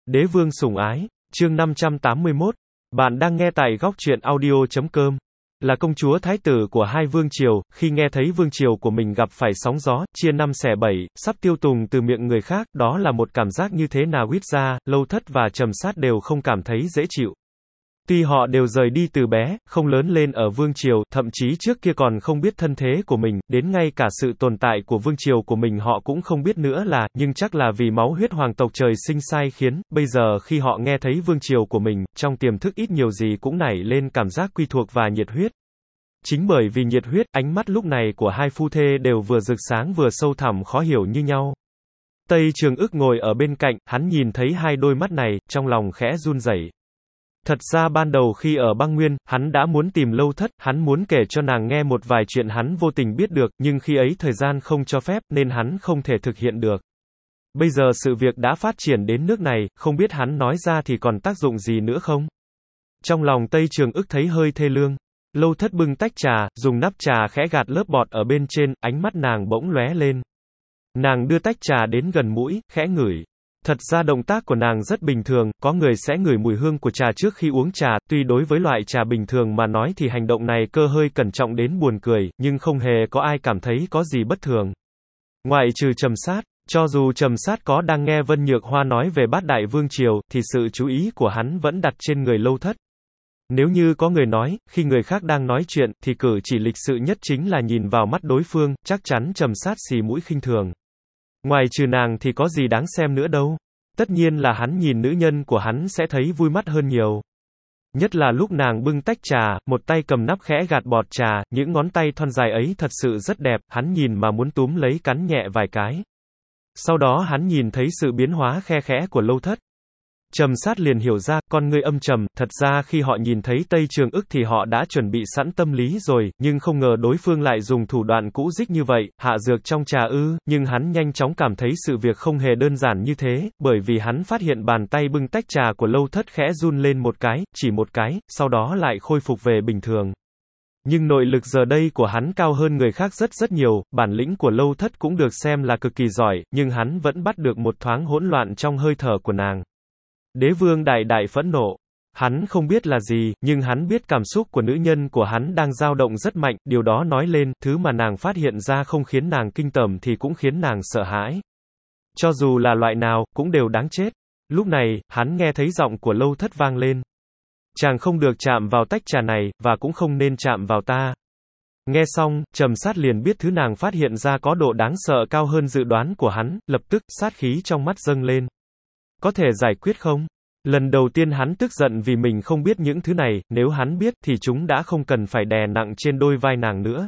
Đế vương sủng ái, chương 581. Bạn đang nghe tại góc truyện audio.com. Là công chúa thái tử của hai vương triều, khi nghe thấy vương triều của mình gặp phải sóng gió, chia năm xẻ bảy, sắp tiêu tùng từ miệng người khác, đó là một cảm giác như thế nào ít ra, Lâu Thất và Trầm Sát đều không cảm thấy dễ chịu. Tuy họ đều rời đi từ bé, không lớn lên ở vương triều, thậm chí trước kia còn không biết thân thế của mình, đến ngay cả sự tồn tại của vương triều của mình họ cũng không biết nữa là, nhưng chắc là vì máu huyết hoàng tộc trời sinh sai khiến, bây giờ khi họ nghe thấy vương triều của mình, trong tiềm thức ít nhiều gì cũng nảy lên cảm giác quy thuộc và nhiệt huyết. Chính bởi vì nhiệt huyết, ánh mắt lúc này của hai phu thê đều vừa rực sáng vừa sâu thẳm khó hiểu như nhau. Tây Trường Ức ngồi ở bên cạnh, hắn nhìn thấy hai đôi mắt này, trong lòng khẽ run rẩy. Thật ra ban đầu khi ở băng nguyên, hắn đã muốn tìm Lâu Thất, hắn muốn kể cho nàng nghe một vài chuyện hắn vô tình biết được, nhưng khi ấy thời gian không cho phép, nên hắn không thể thực hiện được. Bây giờ sự việc đã phát triển đến nước này, không biết hắn nói ra thì còn tác dụng gì nữa không? Trong lòng Tây Trường Ức thấy hơi thê lương. Lâu Thất bưng tách trà, dùng nắp trà khẽ gạt lớp bọt ở bên trên, ánh mắt nàng bỗng lóe lên. Nàng đưa tách trà đến gần mũi, khẽ ngửi. Thật ra động tác của nàng rất bình thường, có người sẽ ngửi mùi hương của trà trước khi uống trà, tuy đối với loại trà bình thường mà nói thì hành động này cơ hơi cẩn trọng đến buồn cười, nhưng không hề có ai cảm thấy có gì bất thường. Ngoại trừ Trầm Sát, cho dù Trầm Sát có đang nghe Vân Nhược Hoa nói về Bát Đại Vương Triều, thì sự chú ý của hắn vẫn đặt trên người Lâu Thất. Nếu như có người nói, khi người khác đang nói chuyện, thì cử chỉ lịch sự nhất chính là nhìn vào mắt đối phương, chắc chắn Trầm Sát xì mũi khinh thường. Ngoài trừ nàng thì có gì đáng xem nữa đâu. Tất nhiên là hắn nhìn nữ nhân của hắn sẽ thấy vui mắt hơn nhiều. Nhất là lúc nàng bưng tách trà, một tay cầm nắp khẽ gạt bọt trà, những ngón tay thon dài ấy thật sự rất đẹp, hắn nhìn mà muốn túm lấy cắn nhẹ vài cái. Sau đó hắn nhìn thấy sự biến hóa khe khẽ của Lâu Thất. Trầm Sát liền hiểu ra, con ngươi âm trầm, thật ra khi họ nhìn thấy Tây Trường Ức thì họ đã chuẩn bị sẵn tâm lý rồi, nhưng không ngờ đối phương lại dùng thủ đoạn cũ dích như vậy, hạ dược trong trà ư, nhưng hắn nhanh chóng cảm thấy sự việc không hề đơn giản như thế, bởi vì hắn phát hiện bàn tay bưng tách trà của Lâu Thất khẽ run lên một cái, chỉ một cái, sau đó lại khôi phục về bình thường. Nhưng nội lực giờ đây của hắn cao hơn người khác rất nhiều, bản lĩnh của Lâu Thất cũng được xem là cực kỳ giỏi, nhưng hắn vẫn bắt được một thoáng hỗn loạn trong hơi thở của nàng. Đế vương đại đại phẫn nộ. Hắn không biết là gì, nhưng hắn biết cảm xúc của nữ nhân của hắn đang dao động rất mạnh, điều đó nói lên, thứ mà nàng phát hiện ra không khiến nàng kinh tởm thì cũng khiến nàng sợ hãi. Cho dù là loại nào, cũng đều đáng chết. Lúc này, hắn nghe thấy giọng của Lâu Thất vang lên. Chàng không được chạm vào tách trà này, và cũng không nên chạm vào ta. Nghe xong, Trầm Sát liền biết thứ nàng phát hiện ra có độ đáng sợ cao hơn dự đoán của hắn, lập tức, sát khí trong mắt dâng lên. Có thể giải quyết không? Lần đầu tiên hắn tức giận vì mình không biết những thứ này, nếu hắn biết thì chúng đã không cần phải đè nặng trên đôi vai nàng nữa.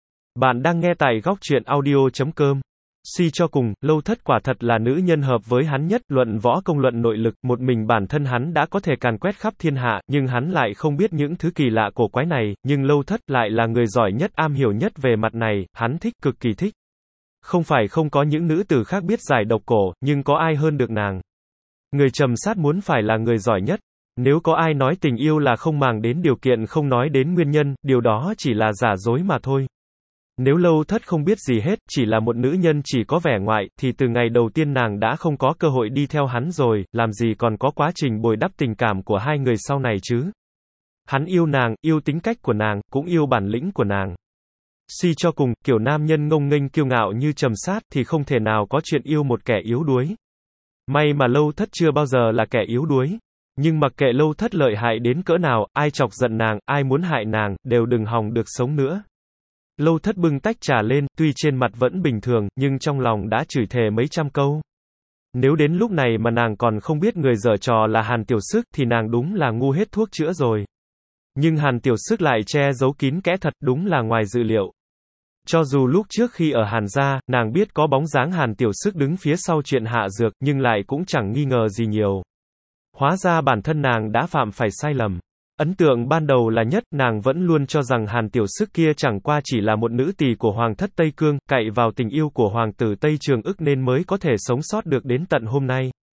Bạn đang nghe tại góc truyện audio.com. Suy cho cùng, Lâu Thất quả thật là nữ nhân hợp với hắn nhất, luận võ công luận nội lực, một mình bản thân hắn đã có thể càn quét khắp thiên hạ, nhưng hắn lại không biết những thứ kỳ lạ cổ quái này, nhưng Lâu Thất lại là người giỏi nhất, am hiểu nhất về mặt này, hắn thích, cực kỳ thích. Không phải không có những nữ tử khác biết giải độc cổ, nhưng có ai hơn được nàng. Người Trầm Sát muốn phải là người giỏi nhất. Nếu có ai nói tình yêu là không màng đến điều kiện không nói đến nguyên nhân, điều đó chỉ là giả dối mà thôi. Nếu Lâu Thất không biết gì hết, chỉ là một nữ nhân chỉ có vẻ ngoại, thì từ ngày đầu tiên nàng đã không có cơ hội đi theo hắn rồi, làm gì còn có quá trình bồi đắp tình cảm của hai người sau này chứ. Hắn yêu nàng, yêu tính cách của nàng, cũng yêu bản lĩnh của nàng. Suy cho cùng, kiểu nam nhân ngông nghênh kiêu ngạo như Trầm Sát thì không thể nào có chuyện yêu một kẻ yếu đuối. May mà Lâu Thất chưa bao giờ là kẻ yếu đuối. Nhưng mặc kệ Lâu Thất lợi hại đến cỡ nào, ai chọc giận nàng, ai muốn hại nàng, đều đừng hòng được sống nữa. Lâu Thất bưng tách trà lên, tuy trên mặt vẫn bình thường, nhưng trong lòng đã chửi thề mấy trăm câu. Nếu đến lúc này mà nàng còn không biết người giở trò là Hàn Tiểu Sức, thì nàng đúng là ngu hết thuốc chữa rồi. Nhưng Hàn Tiểu Sức lại che giấu kín kẽ thật, đúng là ngoài dự liệu. Cho dù lúc trước khi ở Hàn gia, nàng biết có bóng dáng Hàn Tiểu Sức đứng phía sau chuyện hạ dược, nhưng lại cũng chẳng nghi ngờ gì nhiều. Hóa ra bản thân nàng đã phạm phải sai lầm. Ấn tượng ban đầu là nhất, nàng vẫn luôn cho rằng Hàn Tiểu Sức kia chẳng qua chỉ là một nữ tỳ của Hoàng thất Tây Cương, cậy vào tình yêu của Hoàng tử Tây Trường Ức nên mới có thể sống sót được đến tận hôm nay.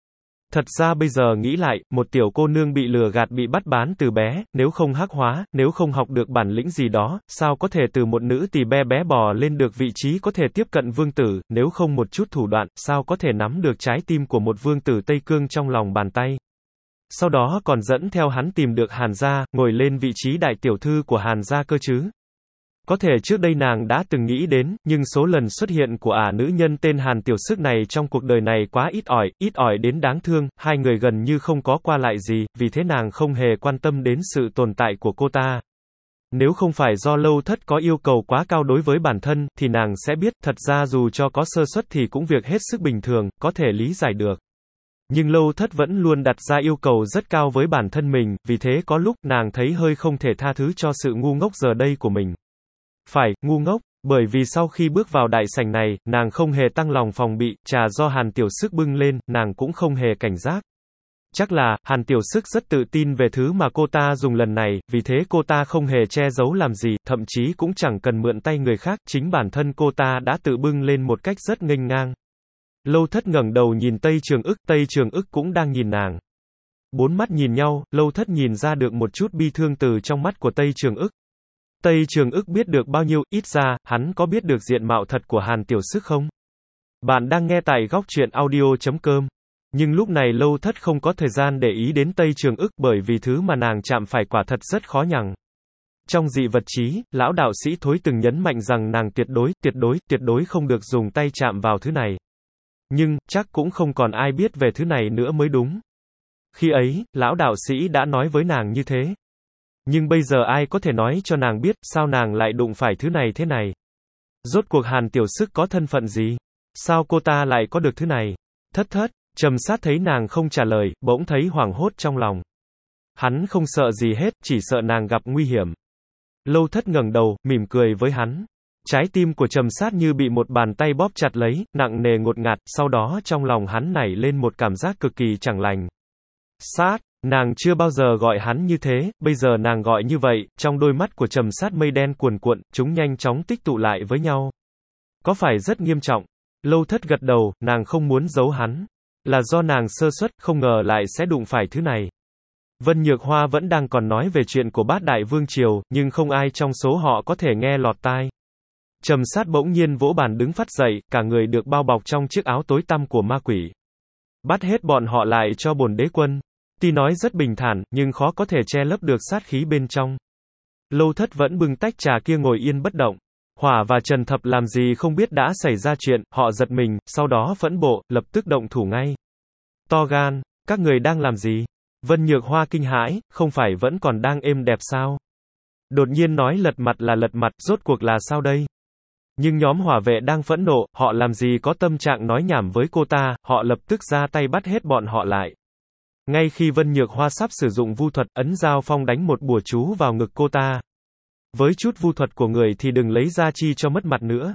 Thật ra bây giờ nghĩ lại, một tiểu cô nương bị lừa gạt bị bắt bán từ bé, nếu không hắc hóa, nếu không học được bản lĩnh gì đó, sao có thể từ một nữ tỳ bé bé bò lên được vị trí có thể tiếp cận vương tử, nếu không một chút thủ đoạn, sao có thể nắm được trái tim của một vương tử Tây Cương trong lòng bàn tay. Sau đó còn dẫn theo hắn tìm được Hàn gia, ngồi lên vị trí đại tiểu thư của Hàn gia cơ chứ. Có thể trước đây nàng đã từng nghĩ đến, nhưng số lần xuất hiện của nữ nhân tên Hàn Tiểu Sức này trong cuộc đời này quá ít ỏi đến đáng thương, hai người gần như không có qua lại gì, vì thế nàng không hề quan tâm đến sự tồn tại của cô ta. Nếu không phải do Lâu Thất có yêu cầu quá cao đối với bản thân, thì nàng sẽ biết, thật ra dù cho có sơ suất thì cũng việc hết sức bình thường, có thể lý giải được. Nhưng Lâu Thất vẫn luôn đặt ra yêu cầu rất cao với bản thân mình, vì thế có lúc nàng thấy hơi không thể tha thứ cho sự ngu ngốc giờ đây của mình. Phải, ngu ngốc, bởi vì sau khi bước vào đại sảnh này, nàng không hề tăng lòng phòng bị, trà do Hàn Tiểu Sức bưng lên, nàng cũng không hề cảnh giác. Chắc là, Hàn Tiểu Sức rất tự tin về thứ mà cô ta dùng lần này, vì thế cô ta không hề che giấu làm gì, thậm chí cũng chẳng cần mượn tay người khác, chính bản thân cô ta đã tự bưng lên một cách rất nghênh ngang. Lâu Thất ngẩng đầu nhìn Tây Trường Ức cũng đang nhìn nàng. Bốn mắt nhìn nhau, Lâu Thất nhìn ra được một chút bi thương từ trong mắt của Tây Trường Ức. Tây Trường Ức biết được bao nhiêu, ít ra, hắn có biết được diện mạo thật của Hàn Tiểu Sức không? Bạn đang nghe tại góc truyện audio.com. Nhưng lúc này Lâu Thất không có thời gian để ý đến Tây Trường Ức bởi vì thứ mà nàng chạm phải quả thật rất khó nhằn. Trong dị vật chí, lão đạo sĩ Thối từng nhấn mạnh rằng nàng tuyệt đối không được dùng tay chạm vào thứ này. Nhưng, chắc cũng không còn ai biết về thứ này nữa mới đúng. Khi ấy, lão đạo sĩ đã nói với nàng như thế. Nhưng bây giờ ai có thể nói cho nàng biết, sao nàng lại đụng phải thứ này thế này? Rốt cuộc Hàn Tiểu Sức có thân phận gì? Sao cô ta lại có được thứ này? Thất, Trầm Sát thấy nàng không trả lời, bỗng thấy hoảng hốt trong lòng. Hắn không sợ gì hết, chỉ sợ nàng gặp nguy hiểm. Lâu Thất ngẩng đầu, mỉm cười với hắn. Trái tim của Trầm Sát như bị một bàn tay bóp chặt lấy, nặng nề ngột ngạt, sau đó trong lòng hắn nảy lên một cảm giác cực kỳ chẳng lành. Sát, nàng chưa bao giờ gọi hắn như thế, bây giờ nàng gọi như vậy, trong đôi mắt của Trầm Sát mây đen cuồn cuộn, chúng nhanh chóng tích tụ lại với nhau. Có phải rất nghiêm trọng? Lâu Thất gật đầu, nàng không muốn giấu hắn. Là do nàng sơ suất, không ngờ lại sẽ đụng phải thứ này. Vân Nhược Hoa vẫn đang còn nói về chuyện của Bát Đại Vương Triều, nhưng không ai trong số họ có thể nghe lọt tai. Trầm Sát bỗng nhiên vỗ bàn đứng phắt dậy, cả người được bao bọc trong chiếc áo tối tăm của ma quỷ. Bắt hết bọn họ lại cho bổn đế quân. Tuy nói rất bình thản, nhưng khó có thể che lấp được sát khí bên trong. Lâu Thất vẫn bưng tách trà kia ngồi yên bất động. Hỏa và Trần Thập làm gì không biết đã xảy ra chuyện, họ giật mình, sau đó phẫn bộ, lập tức động thủ ngay. To gan, các người đang làm gì? Vân Nhược Hoa kinh hãi, không phải vẫn còn đang êm đẹp sao? Đột nhiên nói lật mặt là lật mặt, rốt cuộc là sao đây? Nhưng nhóm hỏa vệ đang phẫn nộ, họ làm gì có tâm trạng nói nhảm với cô ta, họ lập tức ra tay bắt hết bọn họ lại. Ngay khi Vân Nhược Hoa sắp sử dụng vu thuật, ấn Giao Phong đánh một bùa chú vào ngực cô ta. Với chút vu thuật của người thì đừng lấy ra chi cho mất mặt nữa.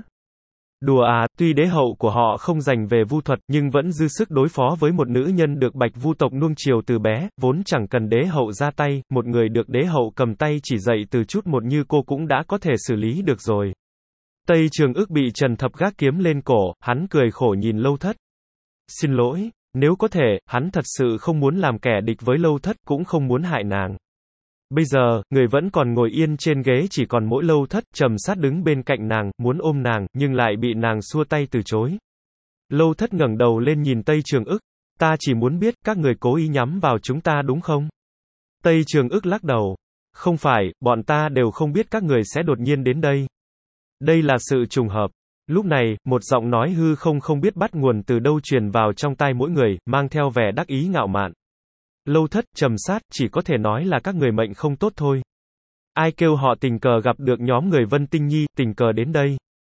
Đùa à, tuy đế hậu của họ không dành về vu thuật, nhưng vẫn dư sức đối phó với một nữ nhân được Bạch Vu tộc nuông chiều từ bé, vốn chẳng cần đế hậu ra tay, một người được đế hậu cầm tay chỉ dạy từ chút một như cô cũng đã có thể xử lý được rồi. Tây Trường Ức bị Trần Thập gác kiếm lên cổ, hắn cười khổ nhìn Lâu Thất. Xin lỗi, nếu có thể, hắn thật sự không muốn làm kẻ địch với Lâu Thất, cũng không muốn hại nàng. Bây giờ, người vẫn còn ngồi yên trên ghế chỉ còn mỗi Lâu Thất, Trầm Sát đứng bên cạnh nàng, muốn ôm nàng, nhưng lại bị nàng xua tay từ chối. Lâu Thất ngẩng đầu lên nhìn Tây Trường Ức. Ta chỉ muốn biết, các người cố ý nhắm vào chúng ta đúng không? Tây Trường Ức lắc đầu. Không phải, bọn ta đều không biết các người sẽ đột nhiên đến đây. Đây là sự trùng hợp. Lúc này, một giọng nói hư không biết bắt nguồn từ đâu truyền vào trong tai mỗi người, mang theo vẻ đắc ý ngạo mạn. Lâu Thất, Trầm Sát, chỉ có thể nói là các người mệnh không tốt thôi. Ai kêu họ tình cờ gặp được nhóm người Vân Tinh Nhi, tình cờ đến đây.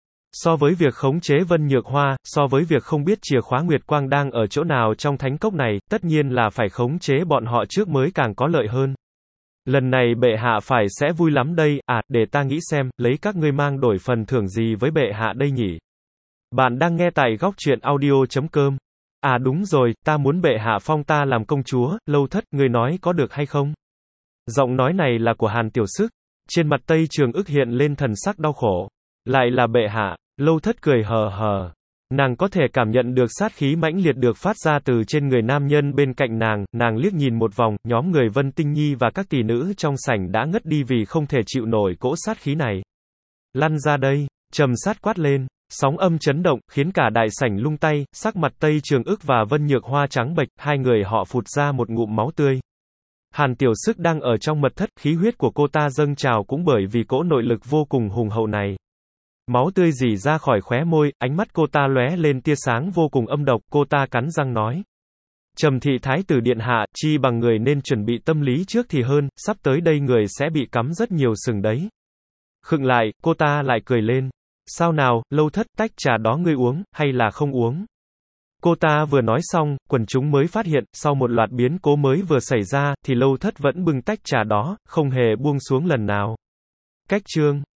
So với việc khống chế Vân Nhược Hoa, so với việc không biết chìa khóa Nguyệt Quang đang ở chỗ nào trong thánh cốc này, tất nhiên là phải khống chế bọn họ trước mới càng có lợi hơn. Lần này bệ hạ phải sẽ vui lắm đây, để ta nghĩ xem, lấy các ngươi mang đổi phần thưởng gì với bệ hạ đây nhỉ? Bạn đang nghe tại góc truyện audio.com. Đúng rồi, ta muốn bệ hạ phong ta làm công chúa, Lâu Thất, ngươi nói có được hay không? Giọng nói này là của Hàn Tiểu Sức. Trên mặt Tây Trường Ức hiện lên thần sắc đau khổ. Lại là bệ hạ, Lâu Thất cười hờ hờ. Nàng có thể cảm nhận được sát khí mãnh liệt được phát ra từ trên người nam nhân bên cạnh nàng liếc nhìn một vòng, nhóm người Vân Tinh Nhi và các tỷ nữ trong sảnh đã ngất đi vì không thể chịu nổi cỗ sát khí này. Lăn ra đây, Trầm Sát quát lên. Sóng âm chấn động, khiến cả đại sảnh lung tay, sắc mặt Tây Trường Ức và Vân Nhược Hoa trắng bệch, hai người họ phụt ra một ngụm máu tươi. Hàn Tiểu Sức đang ở trong mật thất, khí huyết của cô ta dâng trào cũng bởi vì cỗ nội lực vô cùng hùng hậu này. Máu tươi rỉ ra khỏi khóe môi, ánh mắt cô ta lóe lên tia sáng vô cùng âm độc, cô ta cắn răng nói. Trầm thị thái tử điện hạ, chi bằng người nên chuẩn bị tâm lý trước thì hơn, sắp tới đây người sẽ bị cắm rất nhiều sừng đấy. Khựng lại, cô ta lại cười lên. Sao nào, Lâu Thất, tách trà đó ngươi uống, hay là không uống? Cô ta vừa nói xong, quần chúng mới phát hiện, sau một loạt biến cố mới vừa xảy ra, thì Lâu Thất vẫn bưng tách trà đó, không hề buông xuống lần nào. Cách chương